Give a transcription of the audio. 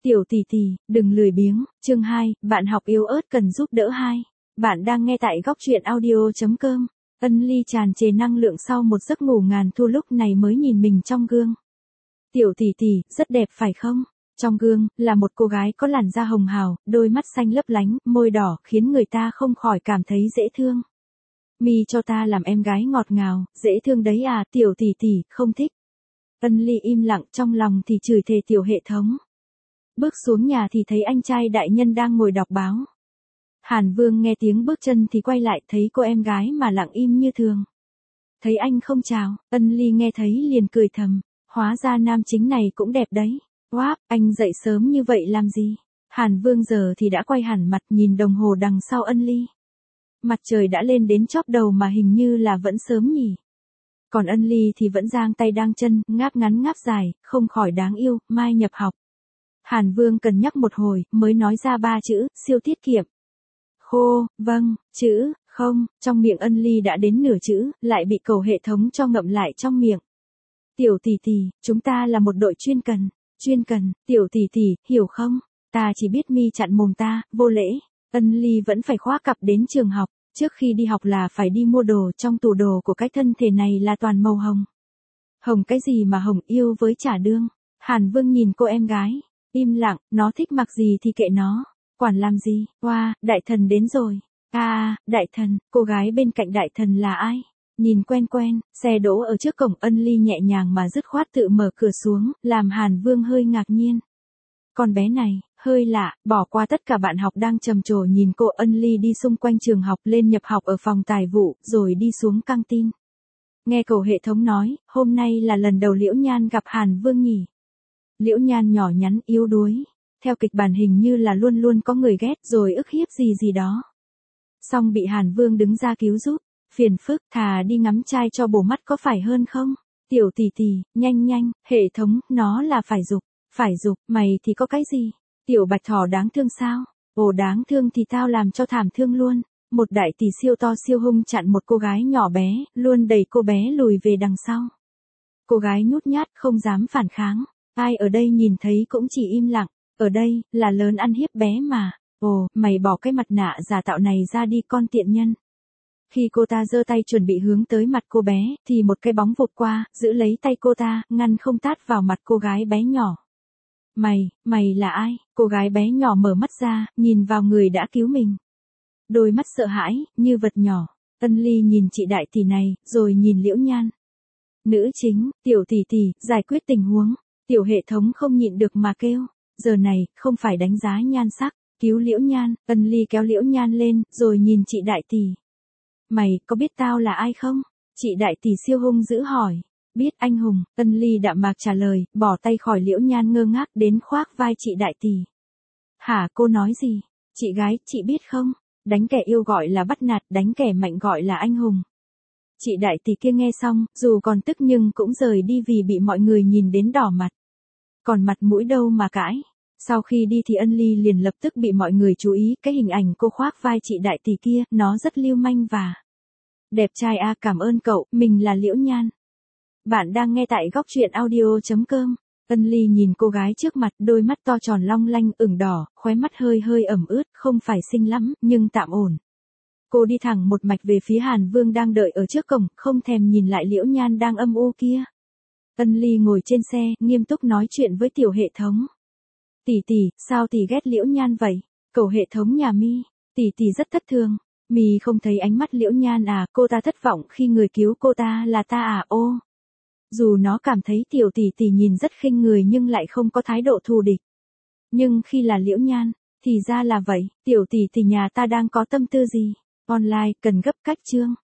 Tiểu tỷ tỷ, đừng lười biếng, chương 2, bạn học yếu ớt cần giúp đỡ 2. Bạn đang nghe tại góc truyện audio.com. Ân Ly tràn trề năng lượng sau một giấc ngủ ngàn thu lúc này mới nhìn mình trong gương. Tiểu tỷ tỷ, rất đẹp phải không? Trong gương, là một cô gái có làn da hồng hào, đôi mắt xanh lấp lánh, môi đỏ, khiến người ta không khỏi cảm thấy dễ thương. Mi cho ta làm em gái ngọt ngào, dễ thương đấy à, tiểu tỷ tỷ, không thích. Ân Ly im lặng, trong lòng thì chửi thề tiểu hệ thống. Bước xuống nhà thì thấy anh trai đại nhân đang ngồi đọc báo. Hàn Vương nghe tiếng bước chân thì quay lại, thấy cô em gái mà lặng im như thường. Thấy anh không chào, Ân Ly nghe thấy liền cười thầm, hóa ra nam chính này cũng đẹp đấy. Wow, anh dậy sớm như vậy làm gì? Hàn Vương giờ thì đã quay hẳn mặt, nhìn đồng hồ đằng sau Ân Ly. Mặt trời đã lên đến chóp đầu mà hình như là vẫn sớm nhỉ. Còn Ân Ly thì vẫn giang tay đang chân, ngáp ngắn ngáp dài, không khỏi đáng yêu, mai nhập học. Hàn Vương cân nhắc một hồi, mới nói ra 3 chữ, siêu tiết kiệm. Khô, vâng, chữ, không, trong miệng Ân Ly đã đến nửa chữ, lại bị cầu hệ thống cho ngậm lại trong miệng. Tiểu tỷ tỷ, chúng ta là một đội chuyên cần, tiểu tỷ tỷ, hiểu không? Ta chỉ biết Mi chặn mồm ta, vô lễ. Ân Ly vẫn phải khóa cặp đến trường học, trước khi đi học là phải đi mua đồ, trong tủ đồ của cái thân thể này là toàn màu hồng. Hồng cái gì mà hồng, yêu với trả đương. Hàn Vương nhìn cô em gái. Im lặng, nó thích mặc gì thì kệ nó. Quản làm gì? Wow, đại thần đến rồi. Đại thần, cô gái bên cạnh đại thần là ai? Nhìn quen quen, xe đỗ ở trước cổng. Ân Ly nhẹ nhàng mà dứt khoát tự mở cửa xuống, làm Hàn Vương hơi ngạc nhiên. Con bé này, hơi lạ, bỏ qua tất cả bạn học đang trầm trồ nhìn cô. Ân Ly đi xung quanh trường học, lên nhập học ở phòng tài vụ, rồi đi xuống căng tin. Nghe cầu hệ thống nói, hôm nay là lần đầu Liễu Nhan gặp Hàn Vương nhỉ. Liễu Nhan nhỏ nhắn yếu đuối, theo kịch bản hình như là luôn luôn có người ghét rồi ức hiếp gì đó. Xong bị Hàn Vương đứng ra cứu giúp, phiền phức, thà đi ngắm trai cho bổ mắt có phải hơn không? Tiểu tỷ tỷ, nhanh, hệ thống, nó là phải dục, mày thì có cái gì? Tiểu bạch thỏ đáng thương sao? Ồ đáng thương thì tao làm cho thảm thương luôn. Một đại tỷ siêu to siêu hung chặn một cô gái nhỏ bé, luôn đẩy cô bé lùi về đằng sau. Cô gái nhút nhát không dám phản kháng. Ai ở đây nhìn thấy cũng chỉ im lặng, ở đây, là lớn ăn hiếp bé mà. Ồ, mày bỏ cái mặt nạ giả tạo này ra đi con tiện nhân. Khi cô ta giơ tay chuẩn bị hướng tới mặt cô bé, thì một cái bóng vụt qua, giữ lấy tay cô ta, ngăn không tát vào mặt cô gái bé nhỏ. Mày là ai? Cô gái bé nhỏ mở mắt ra, nhìn vào người đã cứu mình. Đôi mắt sợ hãi, như vật nhỏ. Ân Ly nhìn chị đại tỷ này, rồi nhìn Liễu Nhan. Nữ chính, tiểu tỷ tỷ, giải quyết tình huống. Tiểu hệ thống không nhịn được mà kêu. Giờ này, không phải đánh giá nhan sắc, cứu Liễu Nhan. Ân Ly kéo Liễu Nhan lên, rồi nhìn chị đại tỷ. Mày, có biết tao là ai không? Chị đại tỷ siêu hung dữ hỏi. Biết anh hùng, Ân Ly đạm mạc trả lời, bỏ tay khỏi Liễu Nhan ngơ ngác đến khoác vai chị đại tỷ. Hả, cô nói gì? Chị gái, chị biết không? Đánh kẻ yêu gọi là bắt nạt, đánh kẻ mạnh gọi là anh hùng. Chị đại tỷ kia nghe xong, dù còn tức nhưng cũng rời đi vì bị mọi người nhìn đến đỏ mặt. Còn mặt mũi đâu mà cãi. Sau khi đi thì Ân Ly liền lập tức bị mọi người chú ý, cái hình ảnh cô khoác vai chị đại tỷ kia, nó rất lưu manh và đẹp trai à, cảm ơn cậu, mình là Liễu Nhan. Bạn đang nghe tại góc truyện audio.com. Ân Ly nhìn cô gái trước mặt, đôi mắt to tròn long lanh, ửng đỏ, khóe mắt hơi ẩm ướt, không phải xinh lắm, nhưng tạm ổn. Cô đi thẳng một mạch về phía Hàn Vương đang đợi ở trước cổng, không thèm nhìn lại Liễu Nhan đang âm u kia. Ân Ly ngồi trên xe, nghiêm túc nói chuyện với tiểu hệ thống. Tỷ tỷ, sao tỷ ghét Liễu Nhan vậy? Cầu hệ thống nhà Mi, tỷ tỷ rất thất thường. Mi không thấy ánh mắt Liễu Nhan à, cô ta thất vọng khi người cứu cô ta là ta à, ô. Dù nó cảm thấy tiểu tỷ tỷ nhìn rất khinh người nhưng lại không có thái độ thù địch. Nhưng khi là Liễu Nhan, thì ra là vậy, tiểu tỷ tỷ nhà ta đang có tâm tư gì? Online, cần gấp cách chương.